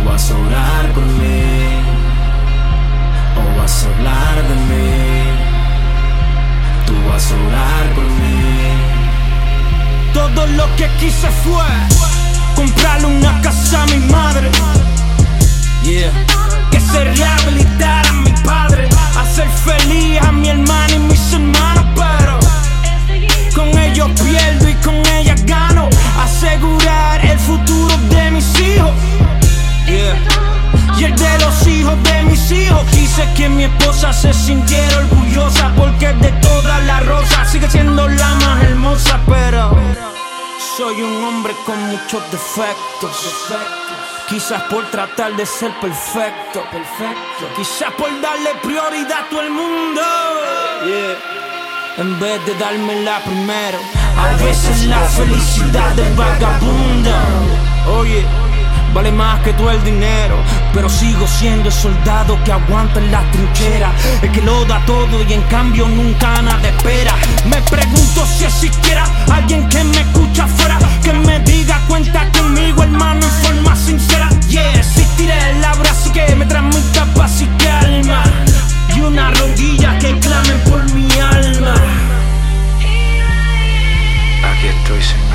vas a orar por mí o vas a hablar de mí. Tú vas a orar por mí. Todo lo que quise fue comprarle una casa a mi madre, que se rehabilitara a mi padre, hacer feliz a mi hermana y mis hermanos. Pero con ellos pierdo y con ellas gano. Asegurar el futuro de mis hijos, y el de los hijos de mis hijos. Quise que mi esposa se sintiera orgullosa, porque de todas las rosas sigue siendo la más hermosa. Pero soy un hombre con muchos defectos, quizás por tratar de ser perfecto, quizás por darle prioridad a todo el mundo, en vez de dármela primero. A veces la felicidad del vagabundo, oye, vale más que todo el dinero. Pero sigo siendo el soldado que aguanta en la trinchera, el que lo da todo y en cambio nunca nada espera. Me pregunto si existiera alguien que me escucha afuera, que me diga cuenta conmigo, hermano, en forma sincera. Existirá el abrazo que me transmita paz y calma, y una rodilla que clame por mi alma. Aquí estoy, Señor.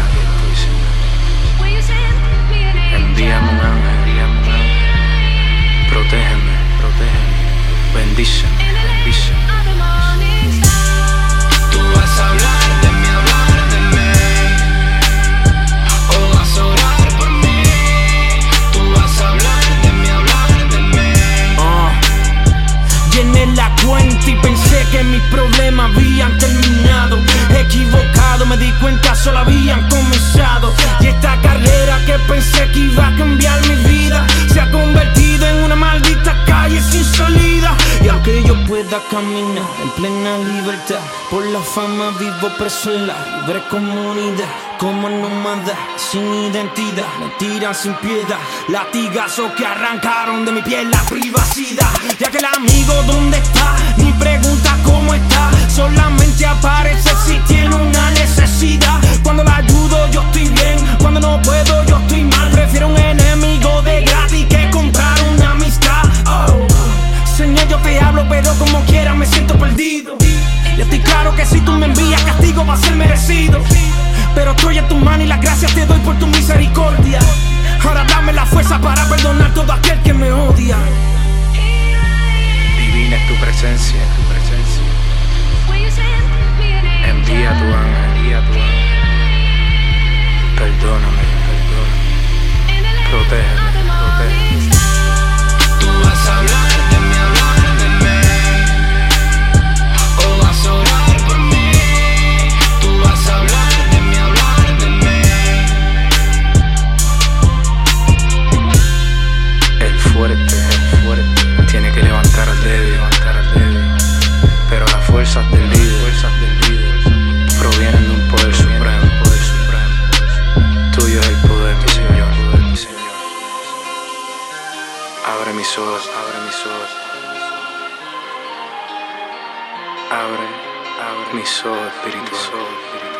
Envíame un ángel, protégeme, bendíceme. Tú vas a hablar de mí, o vas a orar por mí. Tú vas a hablar de mí. Llené la cuenta y pensé que mis problemas habían terminado. Equivocado, me di cuenta solo habían comenzado. Y esta carrera que pensé que iba a cambiar mi vida se ha convertido en una maldita calle sin salida. Y aunque yo pueda caminar en plena libertad, por la fama vivo preso en la libre comunidad. Como nómada, sin identidad, me tiran sin piedad, latigazos que arrancaron de mi piel la privacidad. Ya que el amigo ¿dónde está? Ni pregunta cómo está, solamente aparece si tiene una necesidad. Cuando la ayudo yo estoy bien, cuando no puedo yo estoy mal. Prefiero un enemigo de gratis que comprar una amistad. Señor, yo te hablo pero como quiera me siento perdido. Y estoy claro que si tú me envías castigo va a ser merecido, pero estoy en tu mano y las gracias te doy por tu misericordia. Ahora dame la fuerza para perdonar todo aquel que me odia. Divina es tu presencia, envía a tu ángel, perdóname, protégeme. Tú vas a hablar de mí, o vas a orar por mí. Tú vas a hablar de mí. El fuerte tiene que levantar al débil, pero las fuerzas del líder provienen de un poder supremo. Tuyo es el poder, mi Señor. Abre mis ojos, abre mis ojos espirituales.